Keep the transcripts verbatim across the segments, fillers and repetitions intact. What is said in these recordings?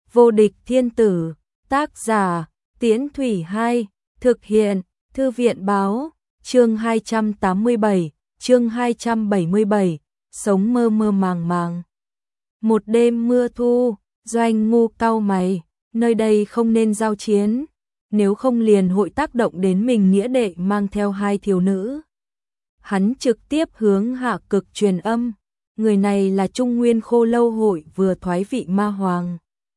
Vô địch thiên tử, tác giả, Tiễn Thủy hai, thực hiện, Thư viện báo, chương hai trăm tám mươi bảy, chương hai trăm bảy mươi bảy, sống mơ mơ màng màng. Một đêm mưa thu, Doanh Ngu cau mày, nơi đây không nên giao chiến, nếu không liền hội tác động đến mình nghĩa đệ mang theo hai thiếu nữ. Hắn trực tiếp hướng Hạ Cực truyền âm, người này là Trung Nguyên Khô Lâu hội vừa thoái vị ma hoàng.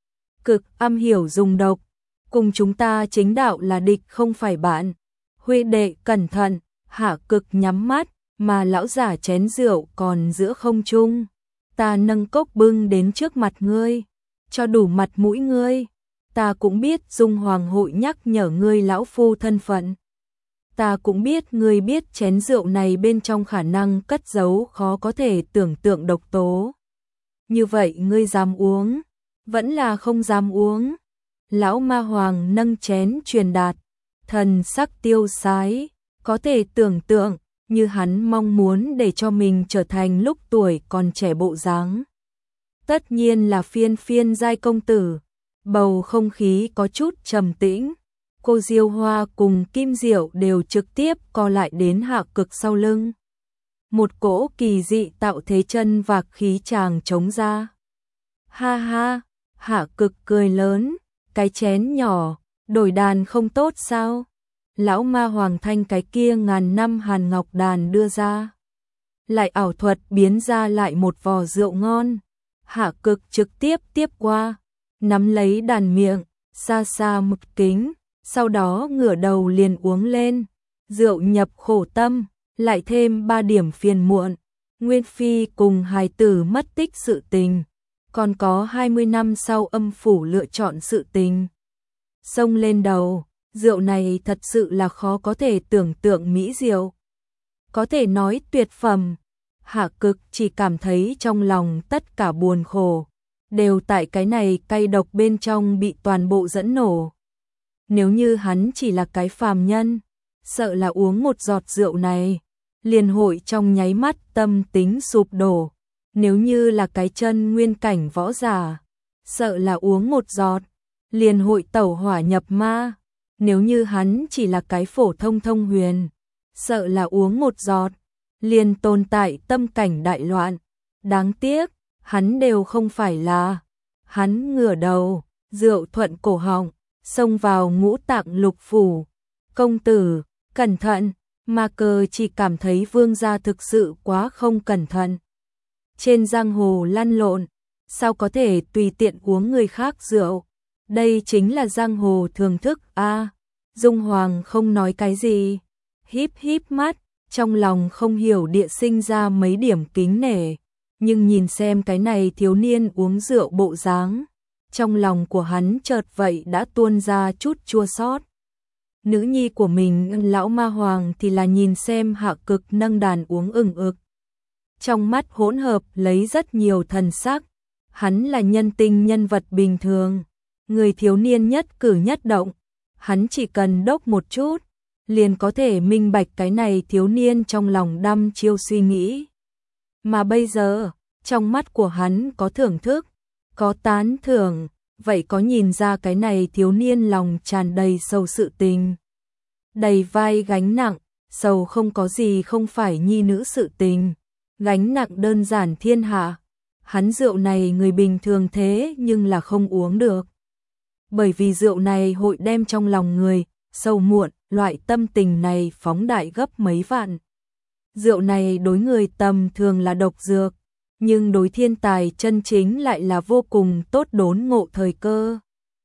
Cực am hiểu dùng độc, cùng chúng ta chính đạo là địch không phải bạn. Huy đệ cẩn thận, Hạ Cực nhắm mắt, mà lão giả chén rượu còn giữa không trung. Ta nâng cốc bưng đến trước mặt ngươi, cho đủ mặt mũi ngươi. Ta cũng biết Dung Hoàng hội nhắc nhở ngươi lão phu thân phận. Ta cũng biết ngươi biết chén rượu này bên trong khả năng cất giấu khó có thể tưởng tượng độc tố. Như vậy ngươi dám uống, vẫn là không dám uống. Lão ma hoàng nâng chén truyền đạt, thần sắc tiêu sái, có thể tưởng tượng như hắn mong muốn để cho mình trở thành lúc tuổi còn trẻ bộ dáng. Tất nhiên là phiên phiên giai công tử. Bầu không khí có chút trầm tĩnh. Cô Diêu Hoa cùng Kim Diệu đều trực tiếp co lại đến Hạ Cực sau lưng. Một cỗ kỳ dị tạo thế chân và khí chàng chống ra. Ha ha, Hạ Cực cười lớn, cái chén nhỏ, đổi đàn không tốt sao? Lão ma hoàng thanh cái kia ngàn năm hàn ngọc đàn đưa ra. Lại ảo thuật biến ra lại một vò rượu ngon. Hạ Cực trực tiếp tiếp qua, nắm lấy đàn miệng, xa xa một kính, sau đó ngửa đầu liền uống lên. Rượu nhập khổ tâm, lại thêm ba điểm phiền muộn. Nguyên Phi cùng hài tử mất tích sự tình, còn có hai mươi năm sau âm phủ lựa chọn sự tình. Xông lên đầu, rượu này thật sự là khó có thể tưởng tượng mỹ diệu. Có thể nói tuyệt phẩm. Hạ Cực chỉ cảm thấy trong lòng tất cả buồn khổ đều tại cái này cay độc bên trong bị toàn bộ dẫn nổ. Nếu như hắn chỉ là cái phàm nhân, sợ là uống một giọt rượu này, liền hội trong nháy mắt tâm tính sụp đổ. Nếu như là cái chân nguyên cảnh võ giả, sợ là uống một giọt, liền hội tẩu hỏa nhập ma. Nếu như hắn chỉ là cái phổ thông thông huyền, sợ là uống một giọt, liền tồn tại tâm cảnh đại loạn. Đáng tiếc, hắn đều không phải là. Hắn ngửa đầu, rượu thuận cổ họng, xông vào ngũ tạng lục phủ. Công tử, cẩn thận, Ma Cơ chỉ cảm thấy vương gia thực sự quá không cẩn thận. Trên giang hồ lăn lộn, sao có thể tùy tiện uống người khác rượu? Đây chính là giang hồ thường thức a. À, Dung Hoàng không nói cái gì, híp híp mắt, trong lòng không hiểu địa sinh ra mấy điểm kính nể, nhưng nhìn xem cái này thiếu niên uống rượu bộ dáng, trong lòng của hắn chợt vậy đã tuôn ra chút chua xót. Nữ nhi của mình, lão ma hoàng thì là nhìn xem Hạ Cực nâng đàn uống ừng ực. Trong mắt hỗn hợp lấy rất nhiều thần sắc, hắn là nhân tinh nhân vật bình thường, người thiếu niên nhất cử nhất động, hắn chỉ cần đốc một chút, liền có thể minh bạch cái này thiếu niên trong lòng đăm chiêu suy nghĩ. Mà bây giờ, trong mắt của hắn có thưởng thức, có tán thưởng, vậy có nhìn ra cái này thiếu niên lòng tràn đầy sầu sự tình. Đầy vai gánh nặng, sầu không có gì không phải nhi nữ sự tình, gánh nặng đơn giản thiên hạ. Hắn rượu này người bình thường thế nhưng là không uống được. Bởi vì rượu này hội đem trong lòng người, sầu muộn, loại tâm tình này phóng đại gấp mấy vạn. Rượu này đối người tầm thường là độc dược, nhưng đối thiên tài chân chính lại là vô cùng tốt đốn ngộ thời cơ.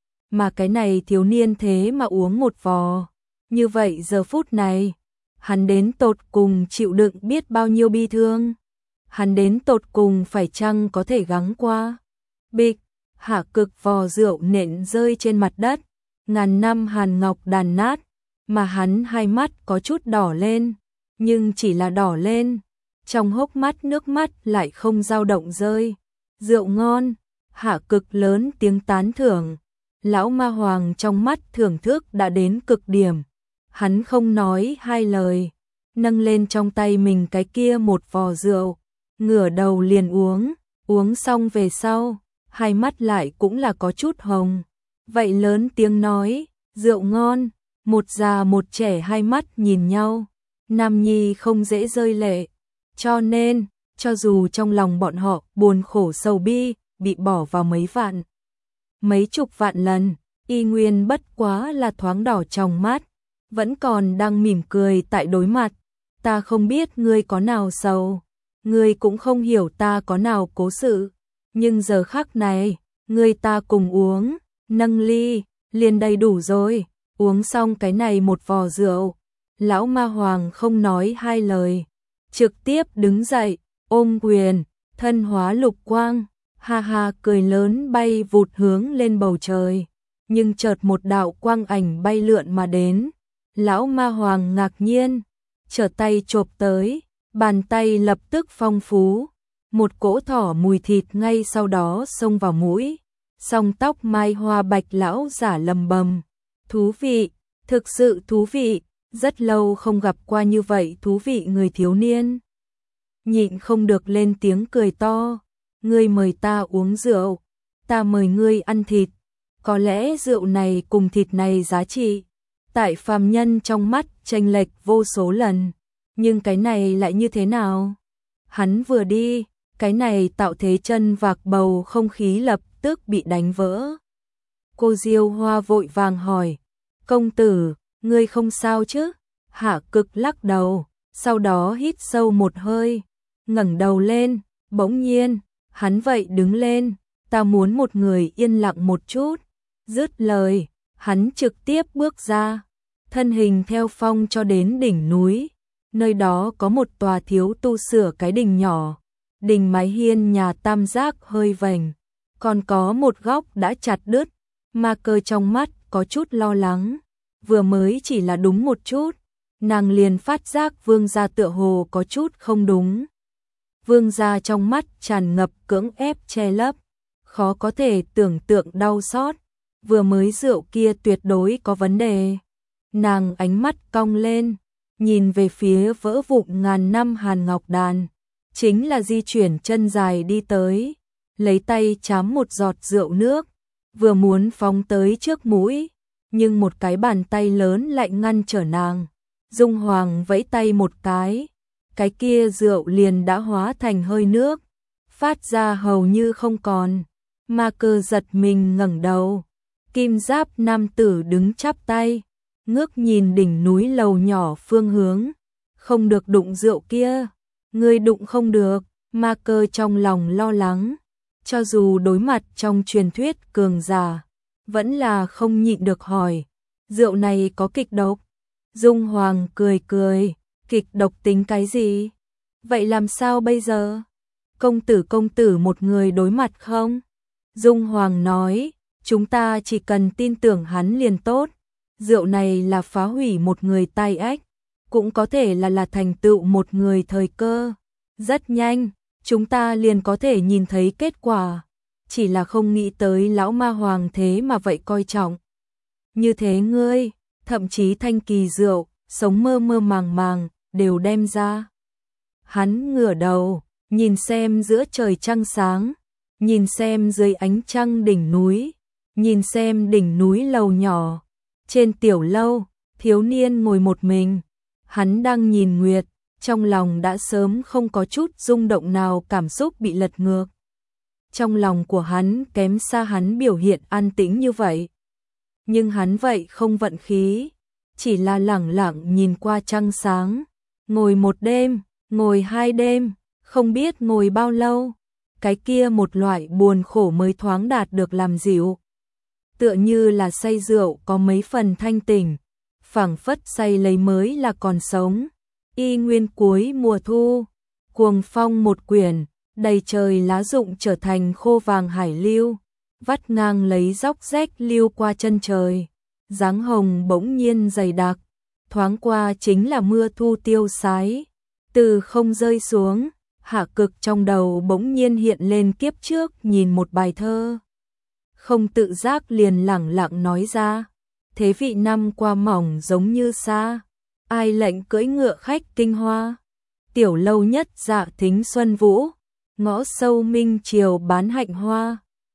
Mà cái này thiếu niên thế mà uống một vò. Như vậy giờ phút này, hắn đến tột cùng chịu đựng biết bao nhiêu bi thương. Hắn đến tột cùng phải chăng có thể gắng qua. Bịch, Hạ Cực vò rượu nện rơi trên mặt đất, ngàn năm hàn ngọc đàn nát, mà hắn hai mắt có chút đỏ lên, nhưng chỉ là đỏ lên, trong hốc mắt nước mắt lại không dao động rơi. Rượu ngon, Hạ Cực lớn tiếng tán thưởng. Lão ma hoàng trong mắt thưởng thức đã đến cực điểm. Hắn không nói hai lời, nâng lên trong tay mình cái kia một vò rượu, ngửa đầu liền uống, uống xong về sau, hai mắt lại cũng là có chút hồng. Vậy lớn tiếng nói, rượu ngon, một già một trẻ hai mắt nhìn nhau. Nam nhi không dễ rơi lệ, cho nên, cho dù trong lòng bọn họ buồn khổ sầu bi, bị bỏ vào mấy vạn, mấy chục vạn lần, y nguyên bất quá là thoáng đỏ trong mắt, vẫn còn đang mỉm cười tại đối mặt. Ta không biết ngươi có nào sầu, ngươi cũng không hiểu ta có nào cố sự, nhưng giờ khắc này, ngươi ta cùng uống, nâng ly, liền đầy đủ rồi, uống xong cái này một vò rượu. Lão Ma Hoàng không nói hai lời, trực tiếp đứng dậy, ôm quyền, thân hóa lục quang, ha ha cười lớn bay vụt hướng lên bầu trời. Nhưng chợt một đạo quang ảnh bay lượn mà đến, Lão Ma Hoàng ngạc nhiên, trở tay chộp tới, bàn tay lập tức phong phú, một cỗ thỏ mùi thịt ngay sau đó xông vào mũi, song tóc mai hoa bạch lão giả lầm bầm, thú vị, thực sự thú vị, rất lâu không gặp qua như vậy thú vị người thiếu niên. Nhịn không được lên tiếng cười to, ngươi mời ta uống rượu, ta mời ngươi ăn thịt, có lẽ rượu này cùng thịt này giá trị, tại phàm nhân trong mắt chênh lệch vô số lần, nhưng cái này lại như thế nào? Hắn vừa đi, cái này tạo thế chân vạc bầu không khí lập tức bị đánh vỡ. Cô Diêu Hoa vội vàng hỏi, công tử, ngươi không sao chứ? Hạ Cực lắc đầu, sau đó hít sâu một hơi, ngẩng đầu lên, bỗng nhiên, hắn vậy đứng lên, ta muốn một người yên lặng một chút. Dứt lời, hắn trực tiếp bước ra, thân hình theo phong cho đến đỉnh núi, nơi đó có một tòa thiếu tu sửa cái đình nhỏ, đình mái hiên nhà tam giác hơi vành, còn có một góc đã chặt đứt, Ma Cơ trong mắt có chút lo lắng, vừa mới chỉ là đúng một chút, nàng liền phát giác vương gia tựa hồ có chút không đúng. Vương gia trong mắt tràn ngập cưỡng ép che lấp, khó có thể tưởng tượng đau xót, vừa mới rượu kia tuyệt đối có vấn đề. Nàng ánh mắt cong lên, nhìn về phía vỡ vụn ngàn năm hàn ngọc đàn, chính là di chuyển chân dài đi tới, lấy tay chám một giọt rượu nước, vừa muốn phóng tới trước mũi, nhưng một cái bàn tay lớn lại ngăn trở nàng. Dung Hoàng vẫy tay một cái, cái kia rượu liền đã hóa thành hơi nước, phát ra hầu như không còn. Ma Cơ giật mình ngẩng đầu, kim giáp nam tử đứng chắp tay, ngước nhìn đỉnh núi lầu nhỏ phương hướng, không được đụng rượu kia, ngươi đụng không được. Ma Cơ trong lòng lo lắng, cho dù đối mặt trong truyền thuyết cường giả, vẫn là không nhịn được hỏi, rượu này có kịch độc? Dung Hoàng cười cười, kịch độc tính cái gì? Vậy làm sao bây giờ? Công tử công tử một người đối mặt không? Dung Hoàng nói, chúng ta chỉ cần tin tưởng hắn liền tốt. Rượu này là phá hủy một người tai ách, cũng có thể là là thành tựu một người thời cơ. Rất nhanh, chúng ta liền có thể nhìn thấy kết quả. Chỉ là không nghĩ tới lão Ma Hoàng thế mà vậy coi trọng. Như thế ngươi, thậm chí thanh kỳ rượu, sống mơ mơ màng màng, đều đem ra. Hắn ngửa đầu, nhìn xem giữa trời trăng sáng, nhìn xem dưới ánh trăng đỉnh núi, nhìn xem đỉnh núi lầu nhỏ. Trên tiểu lâu, thiếu niên ngồi một mình, hắn đang nhìn nguyệt, trong lòng đã sớm không có chút rung động nào, cảm xúc bị lật ngược. Trong lòng của hắn kém xa hắn biểu hiện an tĩnh như vậy. Nhưng hắn vậy không vận khí, chỉ là lẳng lặng nhìn qua trăng sáng, ngồi một đêm, ngồi hai đêm, không biết ngồi bao lâu, cái kia một loại buồn khổ mới thoáng đạt được làm dịu. Tựa như là say rượu có mấy phần thanh tỉnh, phảng phất say lấy mới là còn sống. Y nguyên cuối mùa thu, cuồng phong một quyển, đầy trời lá rụng trở thành khô vàng hải lưu, vắt ngang lấy dốc rách lưu qua chân trời. Dáng hồng bỗng nhiên dày đặc, thoáng qua chính là mưa thu tiêu sái, từ không rơi xuống. Hạ Cực trong đầu bỗng nhiên hiện lên kiếp trước nhìn một bài thơ, không tự giác liền lẳng lặng nói ra, thế vị năm qua mỏng giống như xa, ai lệnh cưỡi ngựa khách kinh hoa, tiểu lâu nhất dạ thính xuân vũ, ngõ sâu minh chiều bán hạnh hoa,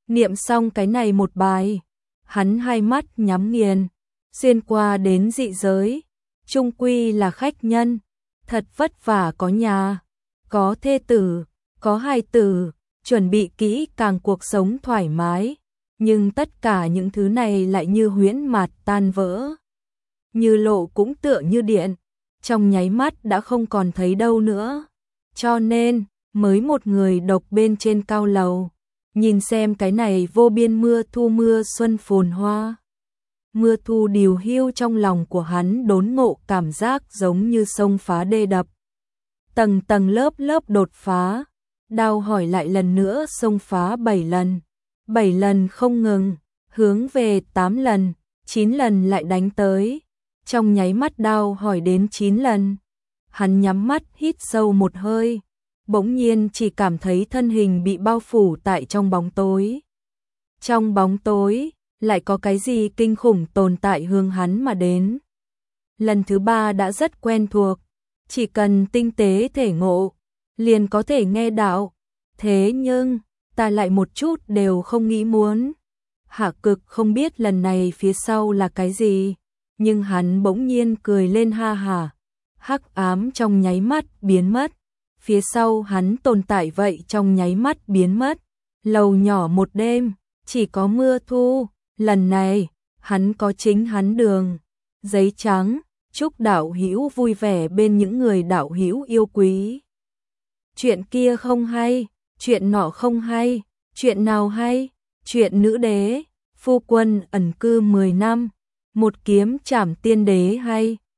Niệm xong cái này một bài, hắn hai mắt nhắm nghiền, xuyên qua đến dị giới, chung quy là khách nhân, thật vất vả có nhà, có thê tử, có hài tử, chuẩn bị kỹ càng cuộc sống thoải mái, nhưng tất cả những thứ này lại như huyễn mạt tan vỡ. Như lộ cũng tựa như điện, trong nháy mắt đã không còn thấy đâu nữa. Cho nên, mới một người độc bên trên cao lầu, nhìn xem cái này vô biên mưa thu mưa xuân phồn hoa. Mưa thu điều hưu trong lòng của hắn đốn ngộ cảm giác giống như sông phá đê đập. Tầng tầng lớp lớp đột phá, đao hỏi lại lần nữa sông phá bảy lần. Bảy lần không ngừng, hướng về tám lần, chín lần lại đánh tới. Trong nháy mắt đao hỏi đến chín lần. Hắn nhắm mắt hít sâu một hơi, bỗng nhiên chỉ cảm thấy thân hình bị bao phủ tại trong bóng tối. Trong bóng tối, lại có cái gì kinh khủng tồn tại hướng hắn mà đến. Lần thứ ba đã rất quen thuộc, chỉ cần tinh tế thể ngộ, liền có thể nghe đạo. Thế nhưng, ta lại một chút đều không nghĩ muốn. Hạ Cực không biết lần này phía sau là cái gì, nhưng hắn bỗng nhiên cười lên ha hả. Hắc ám trong nháy mắt biến mất, phía sau hắn tồn tại vậy trong nháy mắt biến mất. Lầu nhỏ một đêm, chỉ có mưa thu, lần này, hắn có chính hắn đường. Giấy trắng, chúc đạo hữu vui vẻ bên những người đạo hữu yêu quý. Chuyện kia không hay, chuyện nọ không hay, chuyện nào hay? Chuyện nữ đế, phu quân ẩn cư mười năm, một kiếm trảm tiên đế hay.